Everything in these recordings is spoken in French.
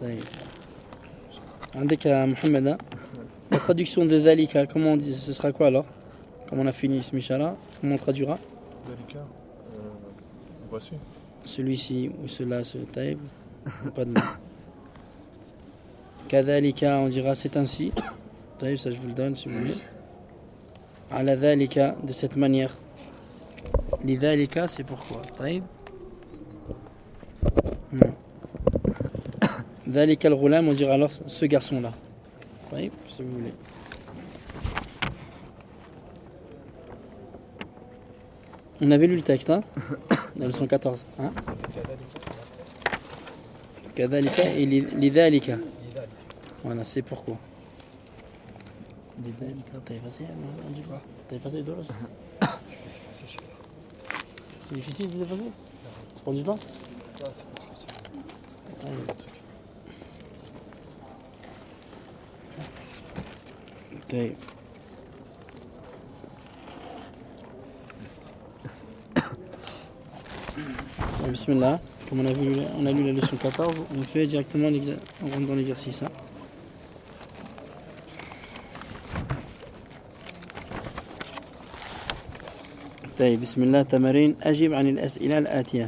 طيب. عندك يا محمد la traduction de Dhalika, comment on dit, ce sera quoi alors? Comme on a fini Smishara, comment on traduira? Dhalika, voici. Celui-ci ou cela, ce taïb, pas de mal. Kadhalika, on dira c'est ainsi. Taïb, ça je vous le donne si vous voulez. Ala dhalika, de cette manière. Lidhalika, c'est pourquoi? Taïb. Dhalika al-ghulam, on dira alors ce garçon-là. Taïb, si vous voulez. On avait lu le texte, hein? La leçon 14. Hein? Kadhalika et lidhalika. Voilà, c'est pourquoi. Lidhalika, t'as effacé? On dit quoi? T'as effacé les deux là? C'est difficile de les effacer? Ça prend du temps? Non, c'est parce que c'est un truc. طيب. Bismillah, comme on a lu la leçon 14, on fait directement on rentre dans l'exercice. Hein. طيب بسم الله تمارين أجب عن الأسئلة الآتية.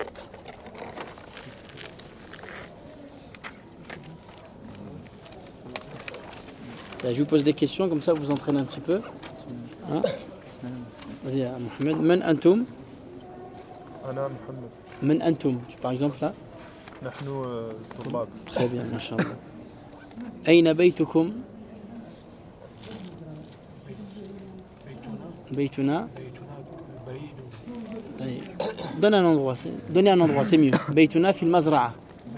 Je vous pose des questions, comme ça vous entraînez un petit peu. Hein? Vas-y, Mohamed. Man antum? Ana Mohamed. Man antum? Par exemple là? Nahnu طلاب. Très bien, mashallah. أين بيتكم? بيتنا. طيب. Donnez un endroit, c'est mieux. بيتنا في المزرعة.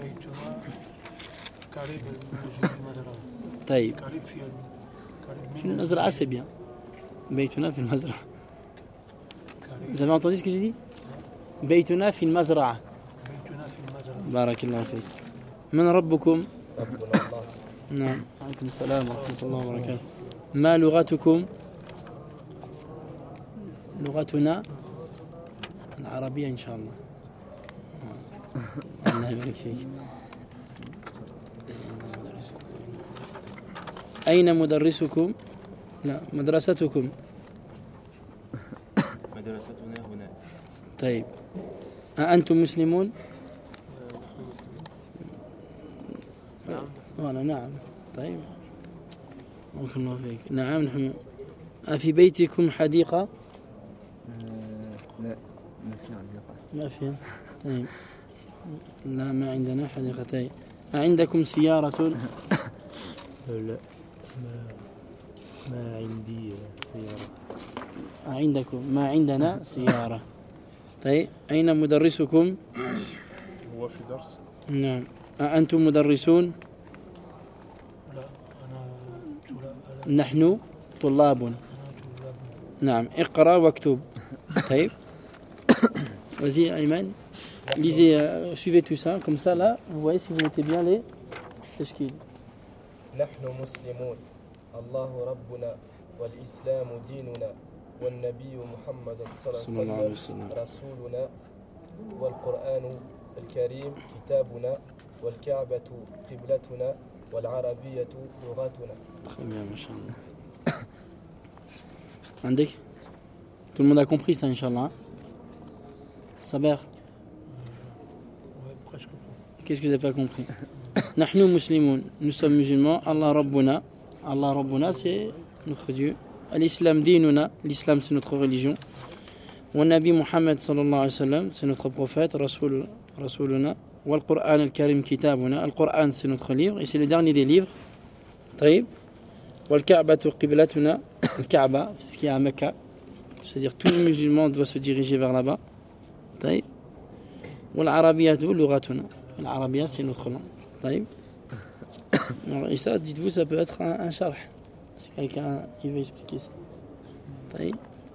طيب. في المزرعة c'est bien. بيتنا في المزرعة. Vous avez entendu ce que j'ai dit? بيتنا في المزرعة. بارك الله فيك. من ربكم؟ ربنا الله. نعم. عليكم السلام ورحمة الله وبركاته. ما لغتكم؟ لغتنا العربية إن شاء الله. الله يبارك فيك. أين مدرسكم؟ لا مدرستكم. مدرستنا هنا. طيب. أأنتم مسلمون؟ نعم. طيب. ممكن الله فيك. نعم نحن. أفي بيتكم حديقة؟ لا ما في حديقة. ما في. طيب. لا ما عندنا حديقتين. أعندكم سيارة؟ لا ما عندي سيارة. عندكم ما عندنا سيارة. طيب أين مدرسكم؟ هو في درس. نعم. أأنتم مدرسون؟ لا نحن طلاب. نعم. اقرأ واكتب. طيب. Vas-y Ayman. Lisez, suivez tout ça. Comme ça là, vous voyez si vous mettez bien les tashkil. نحن مسلمون. الله ربنا والإسلام ديننا والنبي محمد صلى الله عليه وسلم رسولنا والقرآن الكريم كتابنا والكعبة قبلتنا والعربية لغتنا. Très bien, Inch'Allah. Andek? Tout le monde a compris ça, Inch'Allah. Saber? Ouais, presque. Qu'est-ce que vous n'avez pas compris? Nahnu muslimoun, nous sommes musulmans. Allah Rabbuna. Allah Rabbuna, c'est notre Dieu. L'islam dinuna, l'islam c'est notre religion. Wa Nabi Muhammad sallallahu alayhi wa sallam, c'est notre prophète. Rasuluna. Wal Qur'an al-Karim kitabuna. Al Qur'an c'est notre livre et c'est le dernier des livres. Taïb. Wal Ka'batu qiblatuna. Al Kaaba, c'est ce qu'il y a à Mecca. C'est-à-dire tous les musulmans doivent se diriger vers là-bas. Taïb. Wal Arabiyatu lughatuna. L'arabia c'est notre langue. Taïb. Et ça, dites-vous, ça peut être un charh. Si quelqu'un il veut expliquer ça. طيب.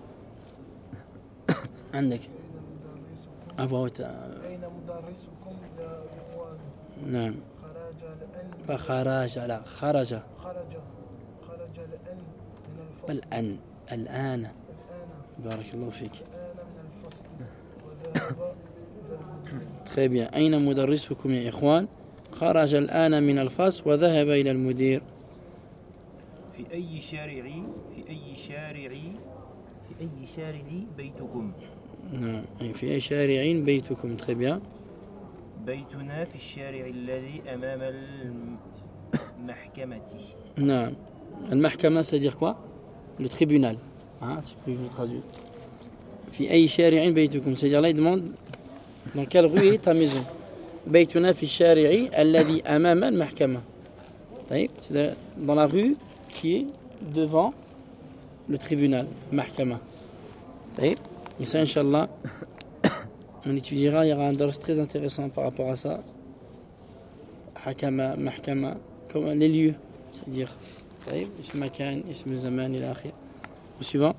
عندك. أبغى أين مدرسكم يا إخوان؟ نعم. خرج لا خرج. خرج الآن من الفصل. بل الآن. بارك الله فيك. الآن من الفصل وذهب إلى المدرسة. Très bien. أين مدرسكم يا إخوان؟ خرج الآن من الفصل وذهب إلى المدير. في أي شارع بيتكم؟ نعم في أي شارع بيتكم. très bien. بيتنا في الشارع الذي أمام المحكمة. نعم المحكمة c'est-à-dire quoi? Le tribunal. Hein, si je vous traduis. في أي شارع بيتكم, c'est-à-dire là il demande dans quelle rue est ta maison. بيتنا في الشارع الذي أمام المحكمة. طيب, c'est dans la rue qui est devant le tribunal, محكمة. طيب, et ça Inch'Allah on étudiera, il y aura un dars très intéressant par rapport à ça. حكمة, محكمة, comme les lieux, c'est-à-dire طيب, اسم مكان, اسم زمان إلى آخره. Au suivant.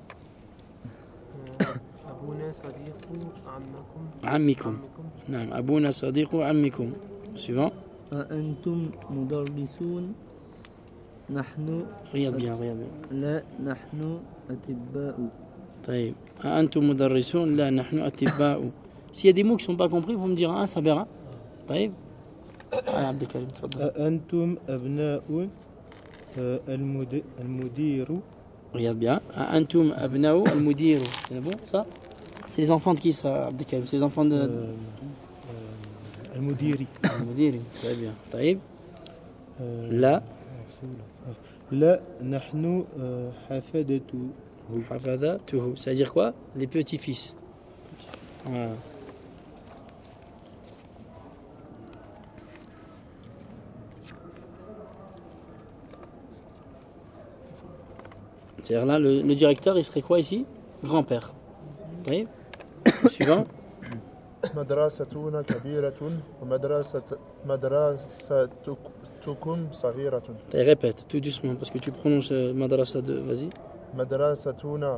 أبونا صديق عمكم. عمكم. نعم أبونا صديق عمكم. Au suivant. أنتم مدرسون. نحن. regarde bien. لا نحن أطباء. طيب أنتم مدرسون لا نحن أطباء. S'il y a des mots qui ne sont pas compris, vous me direz un sabera. طيب عبد الكريم تفضل. أنتم أبناء المدير. regarde bien. أنتم أبناء المدير. C'est bon ça? C'est les enfants de qui ça, Abd el-Karim? C'est les enfants de المديري. المديري. très bien. طيب لا نحن حفظته. ça veut dire quoi? Les petits-fils. Voilà. C'est-à-dire là, le directeur, il serait quoi ici? Grand-père. Oui. Suivant. مدرستنا كبيرة ومدرستكم صغيرة. Répète tout doucement parce que tu prononces madrasa de. Vas-y. مدرستنا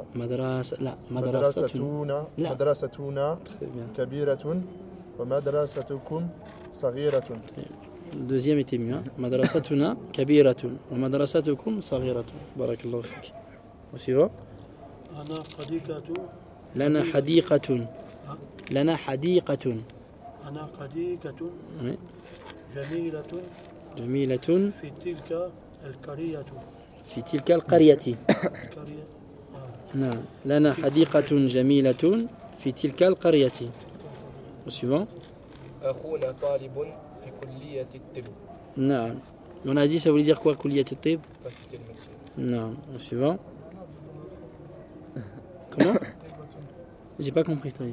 Très bien. كبيرة ومدرستكم صغيرة. Le deuxième était mieux. Madrasatuna kabiratun wa madrasatukum saghiratun. Barakallahu fik. Au suivant. أنا صديقة. Lana hadiqatun. Lana hadiqatun. أنا صديقة Oui. جميلة جميلة في تلك القرية. في تلك القرية. القرية. نعم. لنا حديقة جميلة في تلك القرية. Au suivant. أخونا طالب في كلية الطب. نعم. On a dit ça voulait dire quoi كلية الطب? faculté de médecine. Non. Au suivant. Comment? J'ai pas compris ça.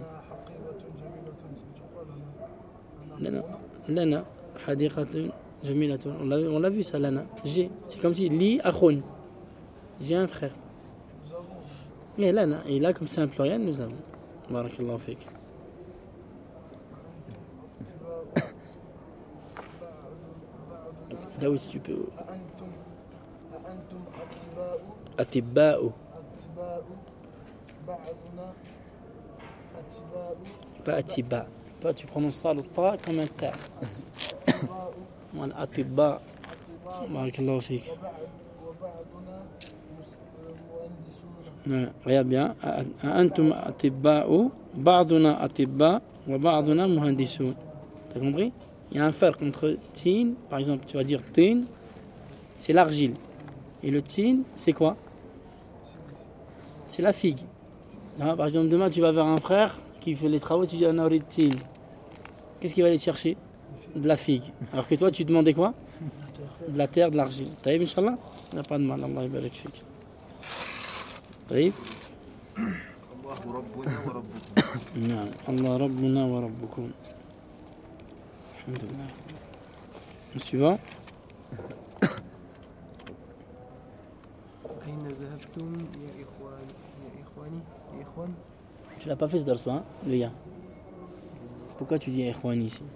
Lana hadiqatun jamilatun. On l'a vu ça, Lana. J'ai. C'est comme si li akhun. J'ai un frère. Et Lana. Et là, comme c'est un pluriel, nous avons. Barakallahu fik. Daoud, si tu peux. أأنتم أطباء. Atibba'u. أطباء. بعضنا أطباء. Pas atibba. Toi, tu prononces ça le ta comme un ta. أطباء. Voilà, atibba. أطباء. Barakallahu fik. وبعضنا مهندسون. Ouais, regarde bien. أنتم أطباء بعضنا أطباء وبعضنا مهندسون. T'as compris? Il y a un فرق entre tin, par exemple, tu vas dire tin, c'est l'argile. Et le tin, c'est quoi? C'est la figue. Hein, par exemple, demain, tu vas vers un frère qui fait les travaux, tu dis un orid tin. Qu'est-ce qu'il va aller chercher? De la figue. Alors que toi, tu demandais quoi? De la terre, de l'argile. Taïb, Inch'Allah? Il n'y a pas de mal. Allah yabarak fik. طيب الله ربنا وربكم. نعم الله ربنا وربكم. الحمد لله. Suivant. أين ذهبتم يا إخوان؟ Tu l'as pas fait ce dars là, hein, le ya. Pourquoi tu dis ya ikhwani ici?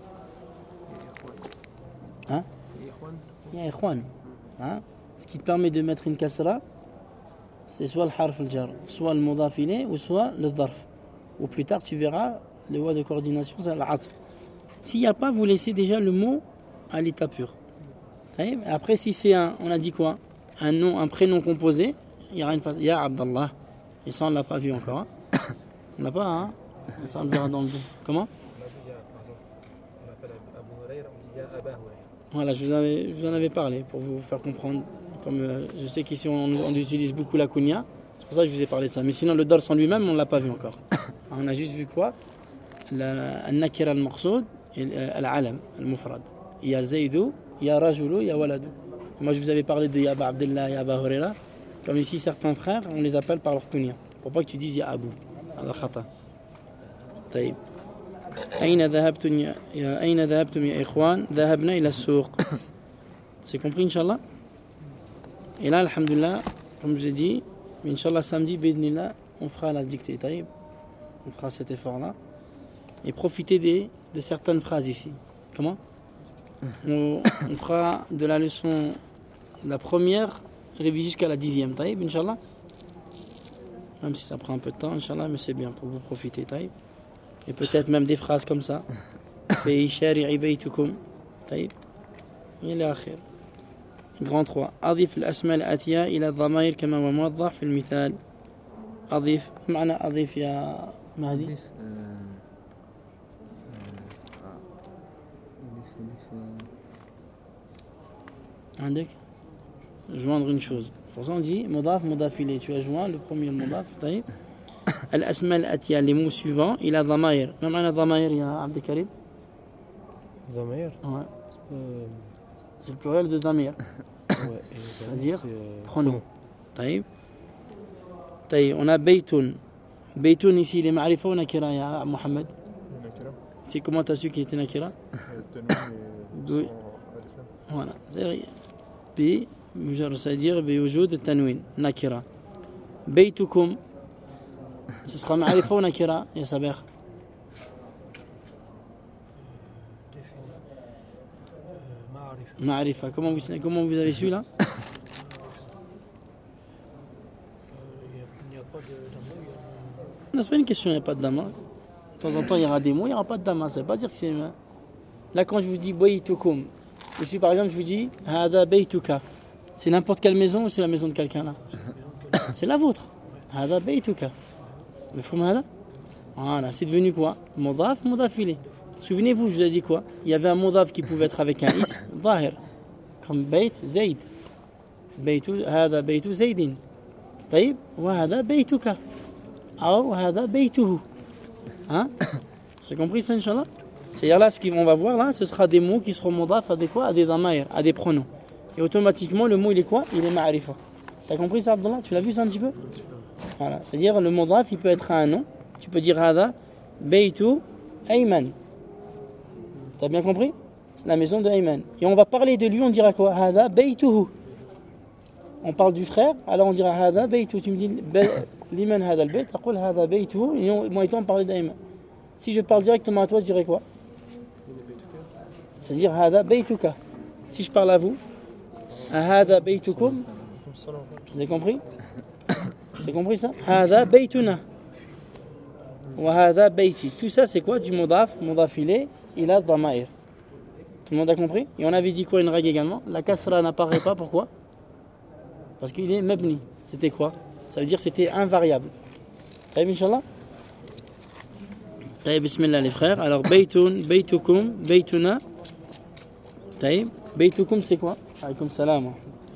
Hein? Ya ikhwan. Hein? Ce qui te permet de mettre une kasra, c'est soit le harf al-jar, soit le mudaf ilayh ou soit le dharf. Ou plus tard tu verras le voie de coordination, c'est l'atf. S'il n'y a pas, vous laissez déjà le mot à l'état pur. Après, si c'est un, on a dit quoi? Un nom, un prénom composé, il y aura une phase, ya Abdallah. Et ça, on ne l'a pas vu encore. Hein. On l'a pas, hein? Ça, on le verra dans le dos. Comment? On a vu, par exemple, on appelle Abu Huraira, on dit يا أبا هريرة. Voilà, je vous en avais parlé pour vous faire comprendre. Comme je sais qu'ici on utilise beaucoup la kunya, c'est pour ça que je vous ai parlé de ça. Mais sinon, le dars en lui-même, on ne l'a pas vu encore. On a juste vu quoi? Al-nakira al-maqsoud et al-alam, al-mufrad. Il y a Zaydou, il y a Rajulu, il y a Waladou. Moi, je vous avais parlé de Yaba Abdullah, Yaba Hurayra. Comme ici, certains frères, on les appelle par leur kunya. Pour pas que tu dises Ya Abu. هذا خطأ. طيب. أين ذهبتم يا إخوان؟ ذهبنا إلى السوق. C'est compris, Inch'Allah? Et là, alhamdoulilah, comme je l'ai dit, Inch'Allah, samedi, bidnillah, on fera la dictée. طيب. On fera cet effort-là. Et profitez de certaines phrases ici. Comment? On fera de la leçon, la première, révisée jusqu'à la 10e. طيب, Inch'Allah? Même si ça prend un peu de temps, Inch'Allah, mais c'est bien pour vous profiter. طيب. Et peut-être même des phrases comme ça. في شارع بيتكم. طيب. إلى آخر. Grand 3. أضف الأسماء الآتية إلى الضمائر كما هو موضح في المثال. أضف. معنى أضف يا مهدي؟ عندك joindre une chose. Pour ça on dit مضاف مضاف إليه. Tu as joint le premier مضاف. طيب. الأسماء الآتية les mots suivants إلى ضمائر. ما معنى ضمائر يا عبد الكريم؟ ضمائر. Ouais. C'est le pluriel de ضمير. C'est-à-dire pronom. طيب. طيب on a بيت. بيت ici il est معرفة ou nakira يا محمد؟ nakira. C'est comment tu as su qu'il était nakira? Oui. Voilà. C'est-à-dire بوجود التنوين nakira. بيتكم ce sera معرفة ou nakira يا صباح؟ معرفة. Comment vous avez su là? Non, c'est pas une question, il n'y a pas de dama. De temps en temps, il y aura des mots, il n'y aura pas de dama. Ça ne veut pas dire que c'est... Là, quand je vous dis baytukum, ici par exemple, je vous dis hada baytuka. C'est n'importe quelle maison ou c'est la maison de quelqu'un là? C'est la vôtre. Hada baytuka. Voilà, c'est devenu quoi? Modaf, modaf ilay. Souvenez-vous, je vous ai dit quoi? Il y avait un modaf qui pouvait être avec un ism, zahir. Comme bayt, zayd. Baytu, hada baytu zaydin. طيب وهذا بيتك أو هذا بيته. Hein? C'est compris ça, Inch'Allah? C'est-à-dire là, ce qu'on va voir là, ce sera des mots qui seront modaf à des quoi? À des damair, à des pronoms. Et automatiquement, le mot il est quoi? Il est ma'arifa. T'as compris ça, Abdallah? Tu l'as vu ça un petit peu? Voilà, c'est-à-dire le modaf, il peut être un nom. Tu peux dire hada baytu Ayman. T'as bien compris? La maison de Ayman. Et on va parler de lui, on dira quoi? Hada baytuhu. On parle du frère, alors on dira hada baytu. Tu me dis liman hada al-bayt, taqul hada baytuhu. Et moi et toi on parle d'Ayman. Si je parle directement à toi, je dirais quoi? C'est-à-dire hada baytuka. Si je parle à vous, hada baytukum. Vous avez compris? C'est compris ça? Hada baytuna. Wa hada bayti. Tout ça c'est quoi? Du modaf, modaf ilay, ila dhamair. Tout le monde a compris? Et on avait dit quoi une règle également? La kasra n'apparaît pas, pourquoi? Parce qu'il est mabni. C'était quoi? Ça veut dire que c'était invariable. Taïb, Inch'Allah? Taïb, bismillah les frères. Alors, baytun, baytukum, baytuna. Taïb. Baytukum c'est quoi? Alaykoum salam.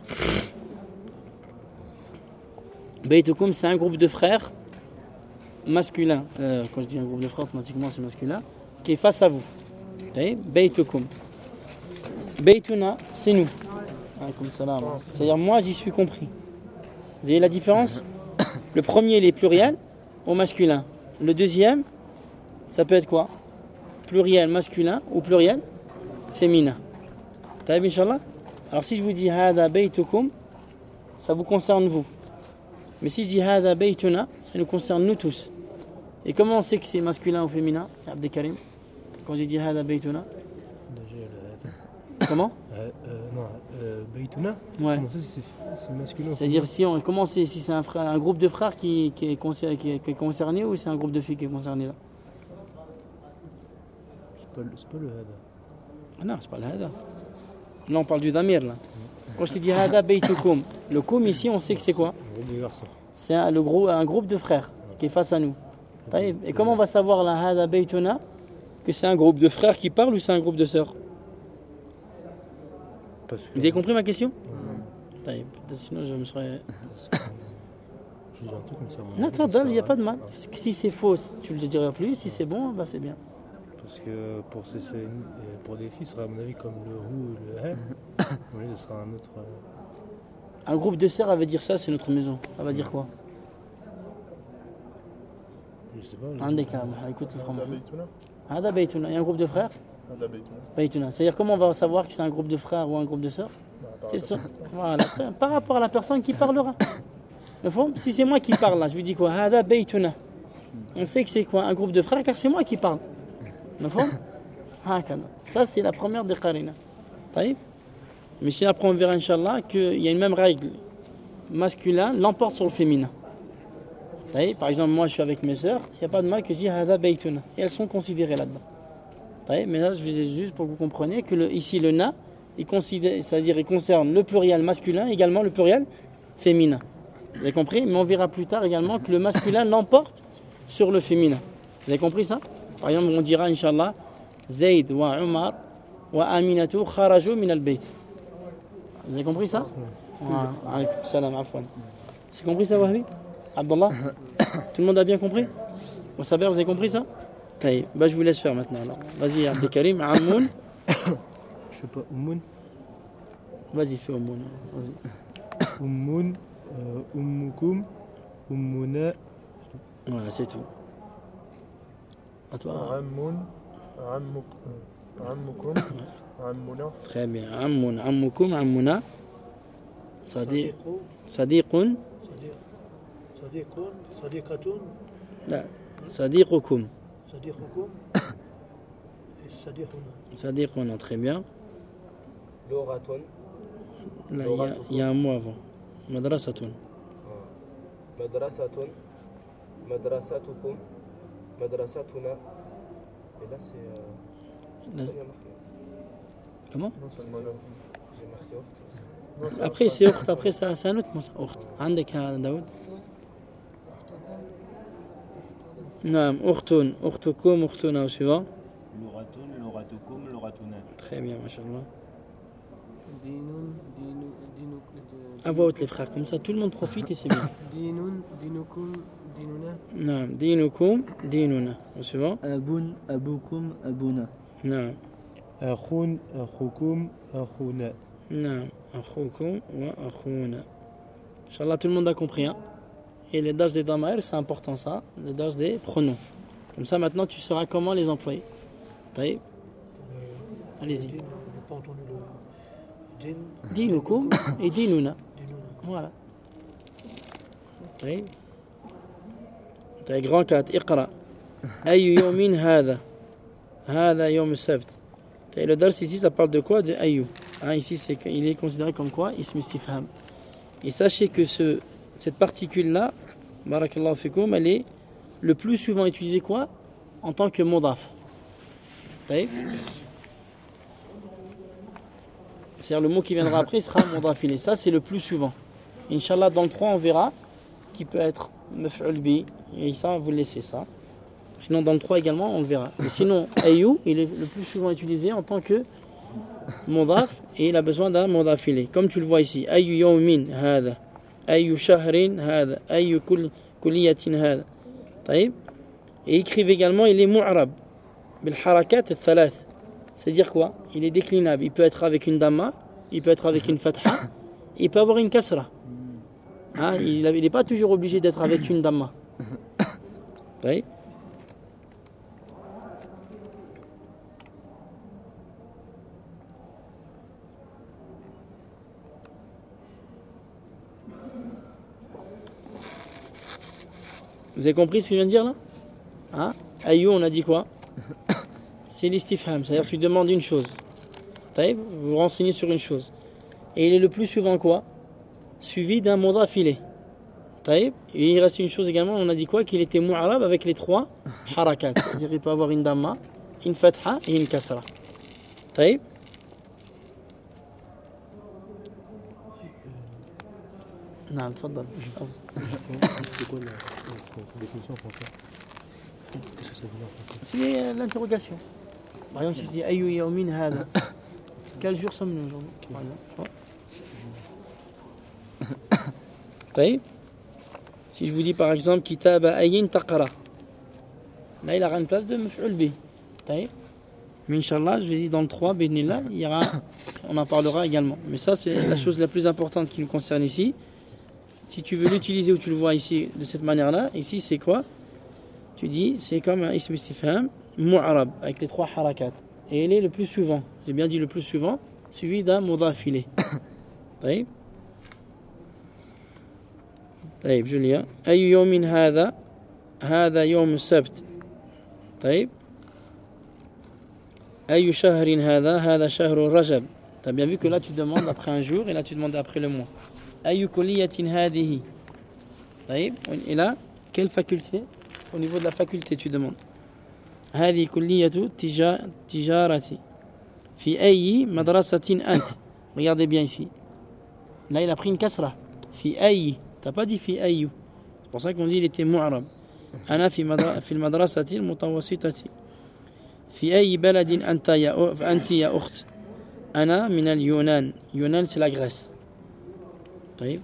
Baytukum c'est un groupe de frères masculins. Quand je dis un groupe de frères, automatiquement c'est masculin. Qui est face à vous. Taïb. Baytukum. Baytuna c'est nous. C'est-à-dire moi j'y suis compris. Vous voyez la différence? Le premier il est pluriel au masculin. Le deuxième ça peut être quoi? Pluriel masculin ou pluriel féminin. T'as vu, Inch'Allah? Alors si je vous dis hada baytukum, ça vous concerne vous. Mais si je dis hada baytuna, ça nous concerne nous tous. Et comment on sait que c'est masculin ou féminin, Abdel Karim? Quand j'ai dit hada baytuna? Comment? Non, Baytuna. Ouais. C'est masculin. C'est-à-dire comment c'est si c'est un groupe de frères qui est concerné ou c'est un groupe de filles qui est concerné là? C'est pas le hada. Ah non, c'est pas le hada. Là on parle du damir là. Quand je te dis hada baytukum, le kum ici on sait que c'est quoi? C'est un groupe de frères qui est face à nous. Et comment on va savoir la hada baytuna que c'est un groupe de frères qui parle ou c'est un groupe de sœurs? Parce que, Vous avez compris ma question? Taïb. Sinon je me serais... je dis un truc comme ça. Non, il n'y a pas de mal. Parce que si c'est faux, tu ne le diras plus. Si c'est bon, bah c'est bien. Parce que pour des filles, ce sera à mon avis comme le ou le he. Oui, ce sera un autre. Un groupe de sœurs, elle va dire ça, c'est notre maison. Elle va dire quoi? Je sais pas. Un des cas, écoute le frère. هذا بيتنا Hada Baytuna. Il y a un groupe de frères? هذا بيتنا Baytuna. C'est-à-dire comment on va savoir que c'est un groupe de frères ou un groupe de sœurs? C'est ça. Voilà. Par rapport à la personne qui parlera. Si c'est moi qui parle là, je lui dis quoi? Hada Baytuna. On sait que c'est quoi? Un groupe de frères car c'est moi qui parle. Ça c'est la première des qarina. Mais si après on verra Inch'Allah qu'il y a une même règle masculin l'emporte sur le féminin. Par exemple moi je suis avec mes sœurs, il n'y a pas de mal que je dis Hada Baytuna. Et elles sont considérées là-dedans. Mais là je vous dis juste pour que vous compreniez que ici le na c'est-à-dire il concerne le pluriel masculin également le pluriel féminin. Vous avez compris? Mais on verra plus tard également que le masculin l'emporte sur le féminin. Vous avez compris ça? Par exemple, on dira, Inch'Allah, Zayd wa Umar wa Aminatu kharaju min al-bayt. Vous avez compris ça? Alaykoum salam, afwan. C'est compris ça, Wahbi? Abdallah? Tout le monde a bien compris? Wa Saber, vous avez compris ça? Bah, je vous laisse faire maintenant. Alors. Vas-y, Abdelkarim, Ammoun. Je sais pas, Ummun. Vas-y, fais Ammoun. Ummun, Ummukum, Ummuna. Voilà, c'est tout. À toi. عم عمكم عمنا Très bien. Ammoun, Ammukum, Ammuna. Sadiqun. صديقون صديقة لا. Sadiqukum. صديقكم صديقنا Sadiquna, très bien. لغة Là, il y a un mot avant. Madrasatun. مدرسة مدرستكم مدرستنا. Et là c'est Là- ça, il y a marqué. Comment? non seulement là. J'ai marqué autre. Non, c'est Après, c'est Ukht. Après, c'est un autre mot. Ukht. عندك يا داود؟ نعم. أختون. أختكم. أختنا. Au suivant. لغتون لغتكم لغتنا. Très bien, machallah. دين À voix haute, les frères. Comme ça, tout le monde profite et c'est bien. دينكم ديننا نعم. دينكم. ديننا. Au suivant. أب أبوكم أبونا. نعم. Akhun, Akhukum, Akhuna. نعم. أخوكم وأخونا. Inch'Allah, tout le monde a compris. Hein? Et les dages des damair, c'est important ça. Les dages des pronoms. Comme ça, maintenant, tu sauras comment les employer. Taïb. Allez-y. Din, j'ai pas entendu le din. Dinukum et dinuna. Dinuna. Voilà. طيب. طيب grand 4 اقرأ أي يوم هذا هذا يوم السبت. طيب le dars ici ça parle de quoi? De أيو. Ici c'est il est considéré comme quoi? Ism istifham. Et sachez que cette particule là barakallahu fikoum elle est le plus souvent utilisée quoi? En tant que mudaf. طيب. C'est-à-dire le mot qui viendra après sera mudaf ilayh. Ça c'est le plus souvent. Inch'Allah dans le 3 on verra qui peut être maf'ul bi et ça vous laissez ça. Sinon dans le 3 également on le verra. Et sinon ayou il est le plus souvent utilisé en tant que mudaf et il a besoin d'un mudaf ilayh. Comme tu le vois ici ayyu yawmin hada ayyu shahrin hada ayyu kulliyatin hada. طيب. Et écrivez également il est mu'rab bil harakat al-thalath. C'est-à-dire quoi? Il est déclinable. Il peut être avec une damma, il peut être avec une fatha, il peut avoir une kasra. Hein, il n'est pas toujours obligé d'être avec une damma. Oui. Vous avez compris ce que je viens de dire là? Hein? Ayou, on a dit quoi? C'est l'istifham, c'est-à-dire que tu demandes une chose. Taïb, vous vous renseignez sur une chose. Et il est le plus souvent quoi? Suivi d'un mudaf ilayh. Taïb. Et il reste une chose également, on a dit quoi? Qu'il était mu'arab avec les 3 harakat. C'est-à-dire qu'il peut avoir une damma, une fatha et une kasra. Taïb. Non, tfadal. C'est quoi la définition en français? Qu'est-ce que ça veut dire en français? C'est l'interrogation. Par exemple, si tu dis Ayu yawmin hada. Quel jour sommes-nous aujourd'hui? Par exemple. طيب. Si je vous dis par exemple Kitaba ayin taqra. Là il aura une place de maf'ul bih. طيب. Mais Inch'Allah, je vous dis dans le 3, Bidnillah, il y aura, on en parlera également. Mais ça, c'est la chose la plus importante qui nous concerne ici. Si tu veux l'utiliser ou tu le vois ici de cette manière-là, ici c'est quoi? Tu dis, c'est comme un ism istifham, mu'arab, avec les 3 harakat. Et il est le plus souvent, j'ai bien dit le plus souvent, suivi d'un mudaf ilay. طيب. طيب, je lis. أي يوم هذا؟ هذا يوم السبت. طيب. أي شهر هذا؟ هذا شهر رجب. Tu as bien vu que là tu demandes après un jour et là tu demandes après le mois. أي كلية هذه؟ طيب. Et là, quelle faculté? Au niveau de la faculté, tu demandes. هذه كلية تجارة. في أي مدرسة أنت؟ Regardez bien ici. Là, il a pris une kasra. في أي. Tu n'as pas dit في أي. C'est pour ça qu'on dit il était mu'arab. أنا في المدرسة المتوسطة. في أي بلد أنت يا أخت؟ أنا من اليونان. يونان c'est la Grèce. طيب.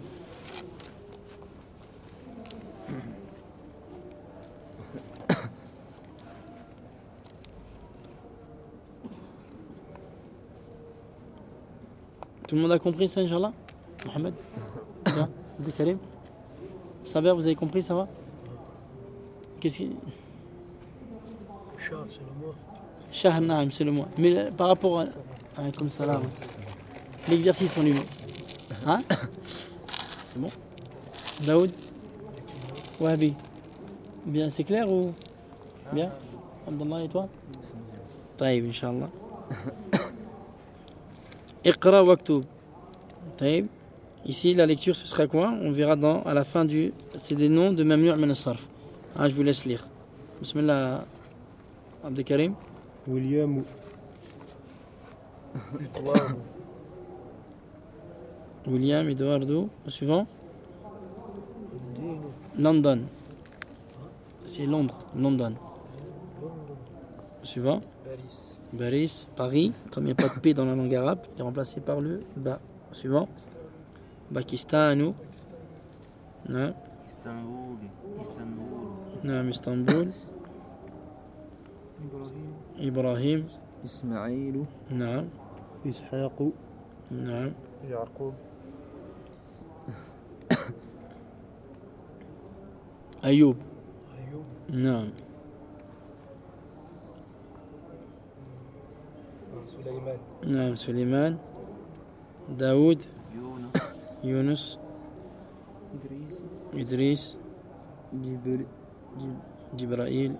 Tout le monde a compris ça, Inch'Allah? Mohamed? Bien? Abdelkarim? Saber, vous avez compris, ça va? Qu'est-ce qui... Shah, c'est le mois. Shahr Naam, c'est le mois. Mais par rapport à... Alaykoum salam. L'exercice en lui-même. Hein? C'est bon? Daoud? Wahabi? Bien, c'est clair ou... Bien? Abdallah et toi? طيب, Inch'Allah. Iqra waktub. طيب. Ici, la lecture, ce sera quoi? On verra à la fin du... C'est des noms de mamnu' min as-sarf. Ah, je vous laisse lire. Bismillah, Abdelkarim. William. William, Eduardo. Au suivant. London. C'est Londres. London. Au suivant. Paris. Baris. Paris. Comme il n'y a pas de P dans la langue arabe, il est remplacé par le Ba. Au suivant. Pakistan. Non. نعم اسطنبول. إبراهيم. إسماعيل. نعم. إسحاق. نعم. يعقوب. أيوب. نعم. سليمان. نعم سليمان. داود. يونس. إدريس. جبرائيل.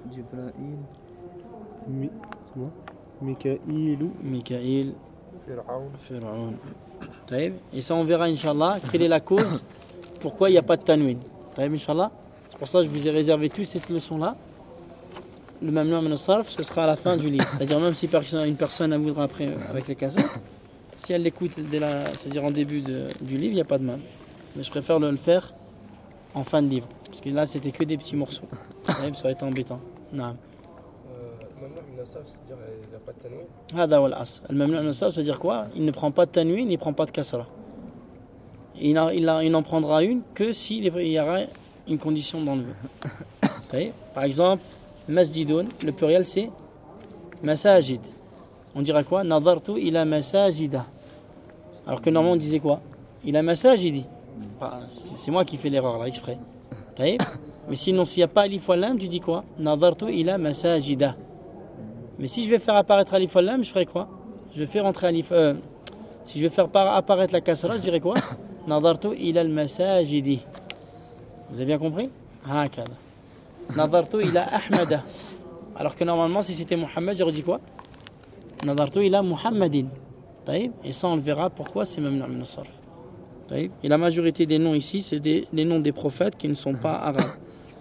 Mikaïl. Pharaon. Et ça on verra Inch'Allah quelle est la cause pourquoi il n'y a pas de tanwin. Inch'Allah. C'est pour ça que je vous ai réservé toute cette leçon là. Le mamnu' min as-sarf ce sera à la fin du livre. C'est-à-dire même si une personne la voudra après avec les cassettes, si elle l'écoute c'est-à-dire en début du livre, il n'y a pas de mal. Mais je préfère le faire en fin de livre. Parce que là c'était que des petits morceaux. Ça aurait été embêtant. Non. c'est-à-dire il n'y a pas de tanwin. هذا هو الأصل. الممنوع من الصرف, c'est-à-dire quoi? Il ne prend pas de tanwin, il ne prend pas de kasra. Il n'en prendra une que s'il y aura une condition dans le vœu. Par exemple, masjidoun, le pluriel c'est masajid. On dira quoi? Nadartu ila masajida. Alors que normalement on disait quoi? Il a masajidi. C'est moi qui fais l'erreur là, exprès. Mais sinon, s'il n'y a pas alif wal lam, tu dis quoi? Nadartu ila masajida. Mais si je vais faire apparaître alif wal lam, je ferai quoi? Je vais faire rentrer alif. Si je vais faire apparaître la kasra, je dirais quoi? Nadartu ila al masajidi. Vous avez bien compris? Hakada. Nadartu ila Ahmada. Alors que normalement, si c'était Mohammed, j'aurais dit quoi? Nadartu ila Muhammadin. Et ça, on le verra pourquoi c'est mamnu' min as-sarf. Et la majorité des noms ici, c'est les noms des prophètes qui ne sont pas arabes.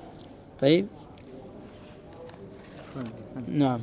Non.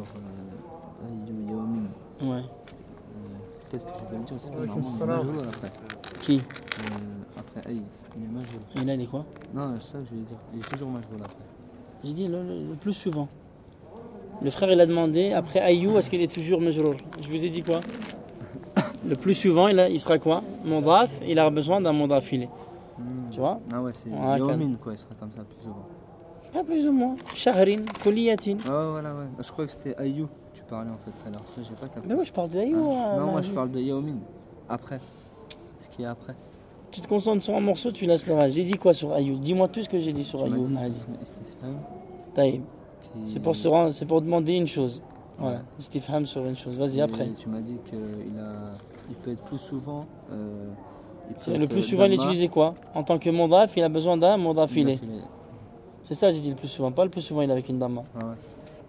Ouais. Peut-être que je vais le dire, c'est pas normalement majhul après. Qui? Après Aïe, il est majhul. Et là, il est quoi? Non, c'est ça que je vais dire. Il est toujours majhul après. J'ai dit le plus souvent. Le frère, il a demandé, après Ayyou, est-ce qu'il est toujours majrour? Je vous ai dit quoi? Le plus souvent, il sera quoi? Mudaf, il a besoin d'un mudaf ilay. Tu vois? Ah ouais, c'est Ouais, Yawmin quoi, il sera comme ça plus souvent. Pas plus ou moins. Shahrin, kulliyatin. Ah ouais, voilà, ouais. Je crois que c'était Ayou, tu parlais en fait tout à l'heure. Ça, j'ai pas capté. Mais ouais, je parle d'Ayou. Non, moi je parle de Yawmin. Après. Ce qui est après. Tu te concentres sur un morceau, tu laisses le reste. J'ai dit quoi sur Ayou? Dis-moi tout ce que j'ai dit sur Tu m'as Ayou. dit Mahdi. Istifham, Taïb. qui- C'est pour demander une chose. Voilà. Ouais. Istifham sur une chose. Vas-y, Et après. Tu m'as dit il peut être plus souvent. Il peut Le être, plus souvent, il est Damma, utilisé quoi? En tant que mudaf, il a besoin d'un mudaf ilay. Mudaf ilay. C'est ça, j'ai dit le plus souvent. Pas le plus souvent, il est avec une damma. Ah ouais.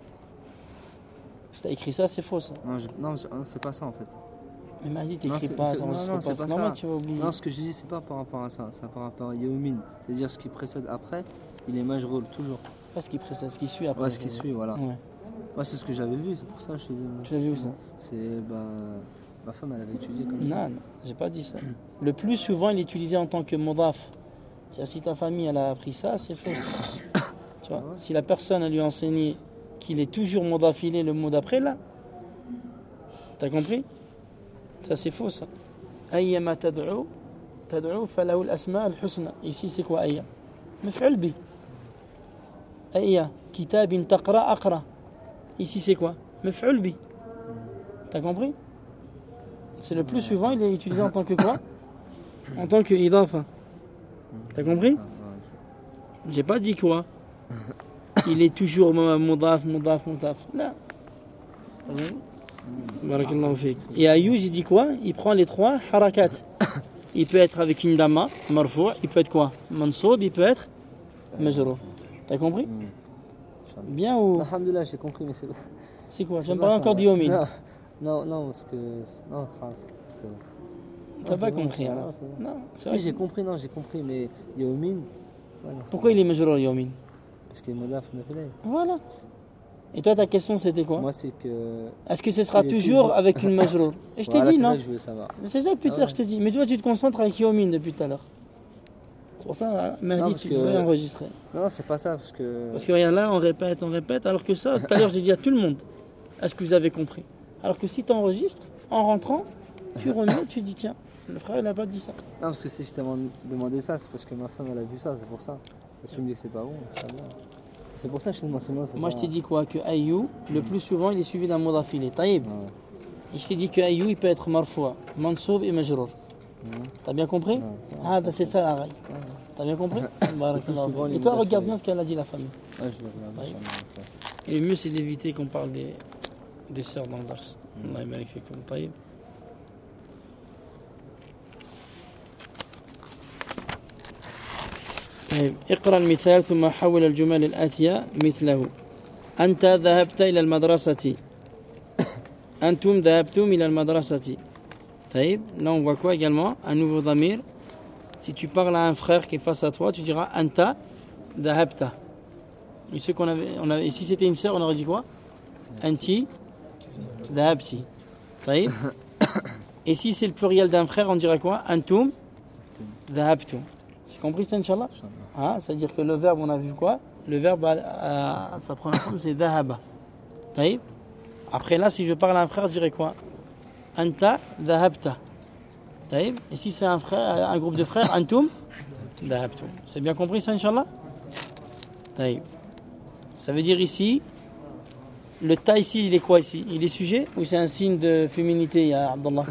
Si t'as écrit ça, c'est faux ça. Non, c'est pas ça en fait. Mais Mahdi, Non, t'écris c'est- pas. c'est- t'enregistres non, c'est pas normal, ça. tu vas oublier. Non, ce que je dis, c'est pas par rapport à ça. C'est par rapport à Yawmin. C'est-à-dire ce qui précède après, il est majroul toujours. Pas ce qui précède, ce qui suit après. Ouais, ce qui suit, voilà. Ouais. Moi, c'est ce que j'avais vu, c'est pour ça que je te dis. Tu l'as vu où ça? C'est. Ma femme, elle avait étudié comme ça. Non, non, j'ai pas dit ça. Le plus souvent, il est utilisé en tant que mudaf. C'est-à-dire, si ta famille elle a appris ça, c'est faux ça. Tu vois, si la personne elle lui a enseigné qu'il est toujours mudaf ilay le mot d'après, là, t'as compris? Ça, c'est faux ça. Ayyama tad'u falahu al-asma al-husna. Ici, c'est quoi ayya? Maf'ul bi. Ayya kitabin taqra aqra. Ici, c'est quoi? Maf'ul bi. T'as compris? C'est le plus souvent, il est utilisé en tant que quoi? En tant que idafa. T'as compris? J'ai pas dit quoi? Il est toujours mudaf. Là. Barakallahu fik. Et Ayou, j'ai dit quoi? Il prend les trois harakat. Il peut être avec une damma, marfou', il peut être quoi? Mansoub, il peut être majrour. T'as compris? Bien ou? Alhamdulillah, j'ai compris, mais c'est pas. C'est quoi? c'est Tu vas me pas parler ça, encore ouais. d'Yomin. Non, parce que. Non, c'est bon. T'as pas c'est bon, compris c'est alors? bon, c'est bon. Non, c'est Oui, vrai. j'ai compris, mais Yawmin. Ouais, non, c'est Pourquoi bon. il est majrour Yomin? Parce qu'il est modaf, nafilay. Voilà. Et toi, ta question c'était quoi? Moi, c'est que. Est-ce que ce sera il est toujours toujours- avec une majrour? Et je t'ai Voilà, dit c'est non. ça que je voulais savoir. C'est ça depuis tout à Ah l'heure, ouais. je t'ai dit. Mais toi, tu te concentres avec Yomin depuis tout à l'heure. C'est pour ça, Non, Mahdi, parce tu que- devrais enregistrer. Non, c'est pas ça, parce que. Parce que regarde là, on répète, alors que ça, tout à l'heure, j'ai dit à tout le monde, est-ce que vous avez compris? Alors que si tu enregistres, en rentrant, tu remets, tu dis tiens, le frère, il n'a pas dit ça. Non, parce que si je t'ai demandé ça, c'est parce que ma femme, elle a vu ça, c'est pour ça. Et tu me dis que c'est pas bon, c'est pas bien. C'est pour ça que je te demande, sinon, c'est Moi, pas- je t'ai dit quoi? Que Ayou, le plus souvent, il est suivi d'un mudaf ilay. Taïb. Ouais. Et je t'ai dit que Ayou, il peut être marfoua, mansoub et majrour. T'as bien compris? Ouais, ça va. Ah, c'est ça la règle. T'as bien compris? Barakallahu souvent, fik. les Et toi, mudaf regarde ilay. bien ce qu'elle a dit la famille. Ouais, je vais regarder. Ouais. Inch'Allah. Et le mieux, c'est d'éviter qu'on parle des sœurs dans le dars. Allah yabarak fikum. Taïb. طيب اقرأ المثال ثم حول الجمل الآتية مثله أنت ذهبت إلى المدرسة أنتم ذهبتم إلى المدرسة طيب là on voit quoi également un nouveau dhamir si tu parles à un frère qui est face à toi tu diras Anta ذهبت et ce qu'on avait ici c'était une sœur on aurait dit quoi Anti ذهبتي طيب et si c'est le pluriel d'un frère on dirait quoi Antum ذهبتم c'est compris ça Inch'Allah? Ah, c'est-à-dire que le verbe, on a vu quoi? Le verbe, sa première forme, c'est dhahaba. Taïb. Après là, si je parle à un frère, je dirais quoi? Anta dhahabta. Taïb. Et si c'est un frère, un groupe de frères, antum dhahabtum. C'est bien compris ça, Inch'Allah? Taïb. Ça veut dire ici, le ta ici, il est quoi ici? Il est sujet ou c'est un signe de féminité, ya Abdallah?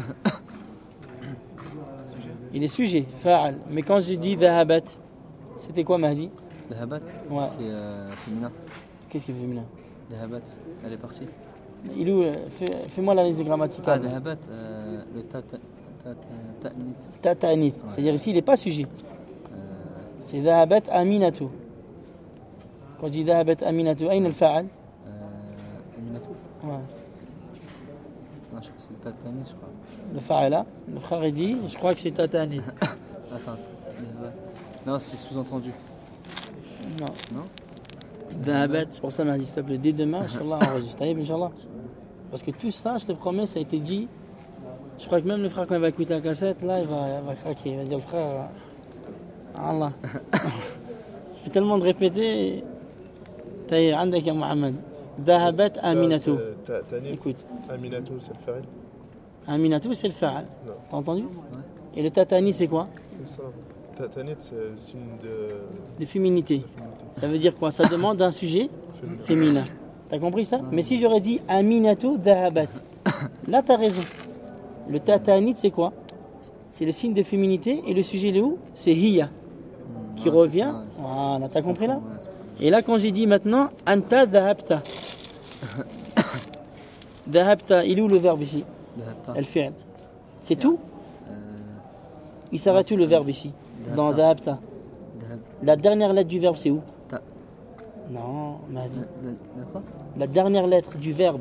Il est sujet, fa'al. Mais quand je dis dhahabat, c'était quoi Mahdi? Dahabat, Ouais. c'est féminin. Qu'est-ce qui est féminin? Dahabat, elle est partie. Il est où? Fais-moi l'analyse Ah, grammaticale. Dahabat, le ta'nit. Tatanit. C'est-à-dire ici, il n'est pas sujet. C'est dhahabat aminatu. Quand je dis dhahabat aminatu, aïn al-fa'al? Aminatou. Ouais. Non, je crois que c'est le ta'nit, je crois. Le fa'ala. Le frère il dit, je crois que c'est tatanit. Attends, Dahabat. Non, c'est sous-entendu. Non. Non? Dhahabat, c'est pour ça, Mahdi, s'il te plaît, dès demain, Inch'Allah, enregistre. Taïb, Inch'Allah. Parce que tout ça, je te promets, ça a été dit. Je crois que même le frère, quand il va écouter la cassette, là, il va craquer. Il va dire, frère, Allah. J'ai tellement de répéter. Taïb, عندك يا محمد. Dhahabat Aminatou. Tanit. Écoute. Aminatou, c'est le fa'il. Aminatu, c'est le fa'al. Non. T'as entendu? Et le tatani, c'est quoi? Ça. Tanit, c'est signe De féminité. de féminité. Ça veut dire quoi? Ça demande un sujet féminin. T'as compris ça? Mais si j'aurais dit Aminatu dhahabat, là t'as raison. Le tatanit, c'est quoi? C'est le signe de féminité et le sujet il est où? C'est hiya qui revient. Voilà, t'as compris là? Et là quand j'ai dit maintenant anta dhahabta, dhahabta, il est où le verbe ici? El fi'l. C'est tout? Il s'arrête où le verbe ici? Dans dhahabta. La dernière lettre du verbe c'est où? Ta. Non, Mahdi. D'accord. La dernière lettre du verbe,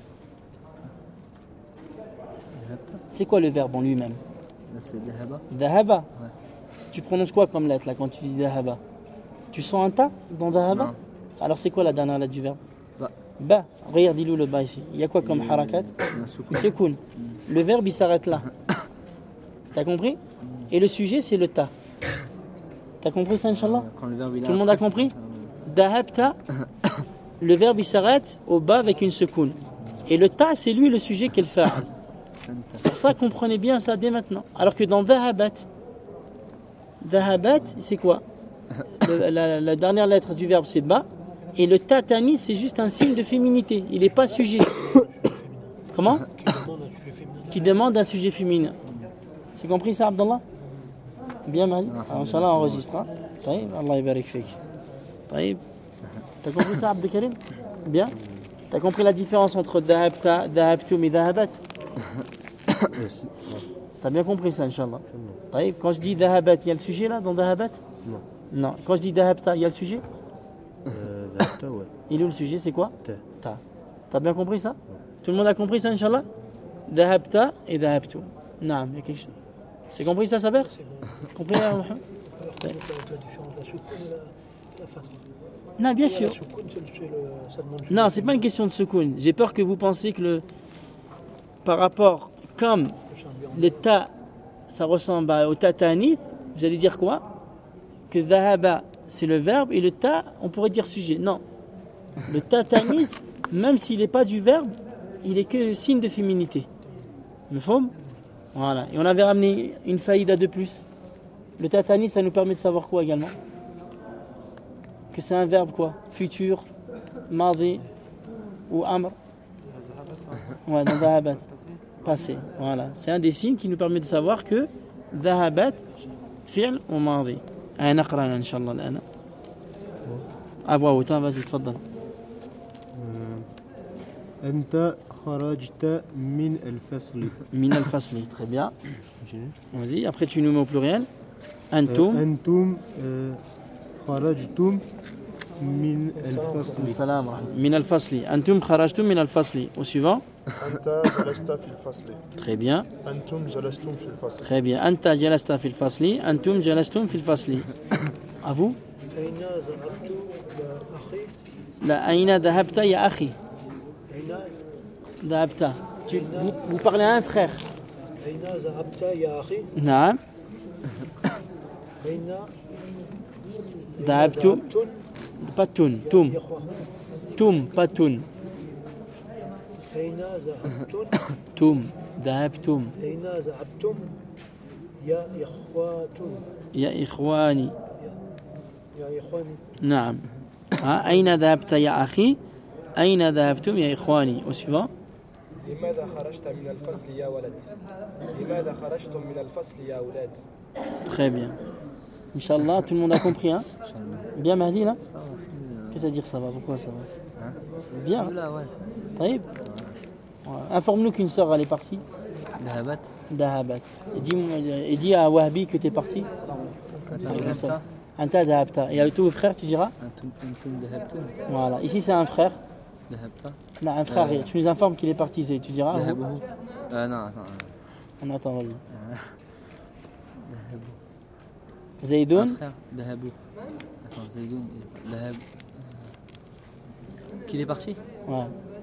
c'est quoi le verbe en lui-même? Là, c'est dhahaba. Dhahaba. Ouais. Tu prononces quoi comme lettre là quand tu dis dhahaba? Tu sens un ta dans dhahaba? Non. Alors c'est quoi la dernière lettre du verbe? Ba. Ba. Regarde, dis-le le ba ici. Il y a quoi comme harakat? Un soukoun. Sekoun. Le verbe il s'arrête là. T'as compris? Et le sujet c'est le ta. T'as compris ça, Inch'Allah? Quand le verbe, il est Tout le monde a après, compris? c'est- Dahabta, le verbe il s'arrête au bas avec une secoun. Et le ta, c'est lui le sujet qui est le fa'al. Pour ça, comprenez bien ça dès maintenant. Alors que dans Dahabat, Dahabat, c'est quoi? La dernière lettre du verbe c'est ba. Et le tatani, c'est juste un signe de féminité. Il n'est pas sujet. Comment? Qui demande un sujet féminin. C'est compris ça, Abdallah? Bien, Mahdi? Alors, Inch'Allah, on enregistrera. طيب, Allah يبارك فيك. طيب. T'as compris ça, Abdelkarim? Bien. T'as compris la différence entre dhahabta, dhahabtum et dhahabat? T'as bien compris ça, Inch'Allah? طيب. Quand je dis dhahabat, il y a le sujet là, dans dhahabat? Non. Non. Quand je dis dhahabta, il y a le sujet? Dhahata, ouais. Il est où le sujet? C'est quoi? Ta. Ta. T'as bien compris ça? Tout le monde a compris ça, Inch'Allah? Dhahabta et dhahabtum. Non, il y a quelque chose. C'est compris ça, Saber? Compris, Mohamed? La différence, la soukoun et la fatha. Non, bien sûr. La soukoun, ça demande. Non, c'est pas une question de secoun. J'ai peur que vous pensiez que par rapport, comme le ta, ça ressemble au tatanit, vous allez dire quoi? Que dhahaba, c'est le verbe, et le ta, on pourrait dire sujet. Non. Le tatanit, même s'il n'est pas du verbe, il est que signe de féminité. Me faume? Voilà. Et on avait ramené une faïda de plus. Le tatanit, ça nous permet de savoir quoi également? Que c'est un verbe quoi? Futur, madi ou amr. Ouais, dans dhahabat. Passé. Voilà. C'est un des signes qui nous permet de savoir que dhahabat, fi'l ou madi. نقرأ إن شاء الله الآن. À voix haute, vas-y, تفضل. أنت خرجت من الفصل. من الفصل, très bien. Vas-y, après tu nous mets au pluriel. أنتم. أنتم خرجتم من الفصل. السلام عليكم. من الفصل. أنتم خرجتم من الفصل. Au suivant. أنت جلست في الفصل. Très bien. أنتم جلستم في الفصل. Très bien. أنت جلست في الفصل. أنتم جلستم في الفصل. À vous. أين ذهبت يا أخي؟ لا أين ذهبت يا أخي؟ أين ذهبت. Vous parlez à un frère. أين ذهبت يا أخي؟ نعم. أين ذهبت. Pas tun. Tum. يا أخوة؟ Tum. Pas tun. أين ذهبتم؟ Tum. ذهبتم. أين ذهبتم يا إخوات؟ يا إخواني. يا إخواني. نعم. أين ذهبت يا أخي؟ أين ذهبتم يا إخواني؟ Au suivant. لماذا خرجت من الفصل يا ولد؟ لماذا خرجتم من الفصل يا أولاد؟ Très bien. Inch'Allah, tout le monde a compris, hein? Bien, Mahdi, là? Ça va. Qu'est-ce que ça veut dire ça va? Pourquoi ça va? Hein? C'est bien. Là, ouais, c'est Taïb. Ouais. Informe-nous qu'une sœur, elle est partie. dhahabat. Dahabat. Et dis à Wahbi que tu es parti. Dhahabta. Anta dahabta. Et avec tous les frères, tu diras? Antum dhahabtum. Voilà. Ici, c'est un frère. Dhahabta. Non, un frère. Tu nous informes qu'il est parti. Tu diras? Dhahabuhu. Non, attends. On attend, vas-y. Dhahabu. Zaïdoun. Frère, Dhahabou. Attends, Zaïdoun. Dhahab. Qu'il est parti? Ouais.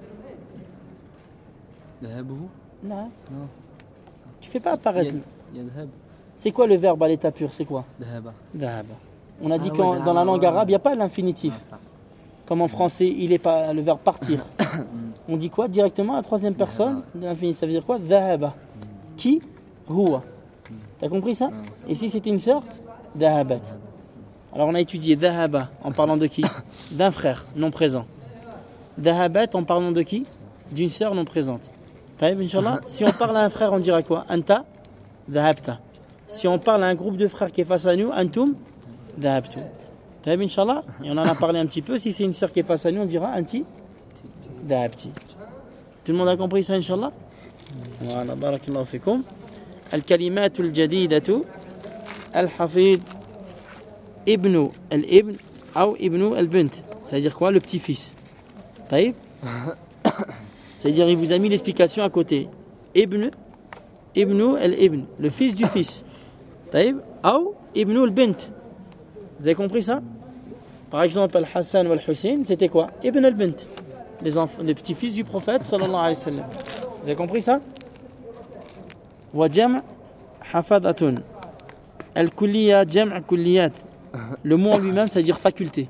Dhahabou. Non. Non. Tu fais pas apparaître. Il y a Dhahab. C'est quoi le verbe à l'état pur? C'est quoi? Dhahaba. Dhahaba. On a dit Ah que ouais, dans la langue ouais. arabe, il n'y a pas l'infinitif. Ah, ça. Comme en français, il est pas le verbe partir. On dit quoi directement à la troisième personne de l'infinitif? Ça veut dire quoi? Dhahaba. Qui? Huwa. T'as compris ça? Et si c'était une sœur? Dhahabat. Alors on a étudié Dhahaba en parlant de qui? D'un frère non présent. Dhahabat en parlant de qui? D'une sœur non présente. Taïb, Inch'Allah. Si on parle à un frère, on dira quoi? Anta Dhahabta. Si on parle à un groupe de frères qui est face à nous, Antum Dhahabtu. Taïb, Inch'Allah. Et on en a parlé un petit peu. Si c'est une sœur qui est face à nous, on dira Anti Dhahabti. Tout le monde a compris ça, Inch'Allah? Voilà, barakallahu fikum. Al-kalimatu al-jadidatu al-hafid ibnu al-ibn ou ibnu al-bint. C'est-à-dire quoi? Le petit-fils. Taïb. C'est-à-dire, il vous a mis l'explication à côté. Ibn al-ibn, le fils du fils. Taïb. Ou ibn al-bint. Vous avez compris ça? Par exemple, Al-Hassan ou Al-Hussein, c'était quoi? Ibn al-bint. Les petits-fils du prophète, sallallahu alayhi wa sallam. Vous avez compris ça? Wa jam' hafadatun. Al-kulliya jam' kulliyat. Le mot en lui-même, ça veut dire faculté.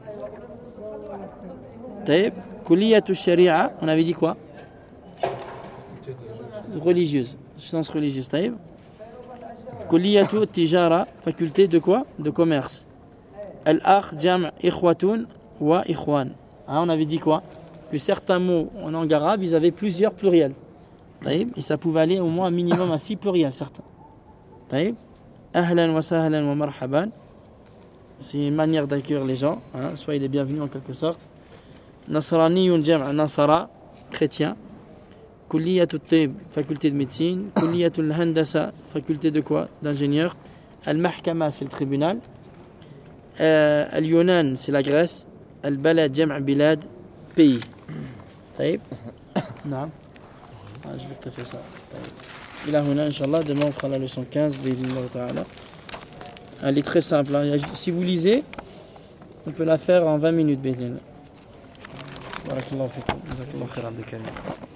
Taïb. Kulliyatu sharia, on avait dit quoi? Religieuse, science religieuse. Taïb. Kulliyatu tijara, faculté de quoi? De commerce. Al-akh jam' ikhwatun wa ikhwan. On avait dit quoi? Que certains mots en langue arabe, ils avaient plusieurs pluriels. Taïb. Et ça pouvait aller au moins un minimum à 6 pluriels, certains. Taïb. Ahlan wa sahlan wa marhaban. C'est une manière d'accueillir les gens. Soit il est bienvenu en quelque sorte. Nasraniyun jam' nasara, chrétien. Kulliyatul tib, faculté de médecine. Kulliyatul handasa, faculté de quoi? D'ingénieur. Al-mahkama, c'est le tribunal. Al-Yunan, c'est la Grèce. Al-balad jam' bilad, pays. Taïb. Non. Je vais te faire ça. Il a huna, Inch'Allah. Demain, on fera la leçon 15. Elle est très simple. Si vous lisez, on peut la faire en 20 minutes. Barakallahu fikum. Jazakallahu khairan.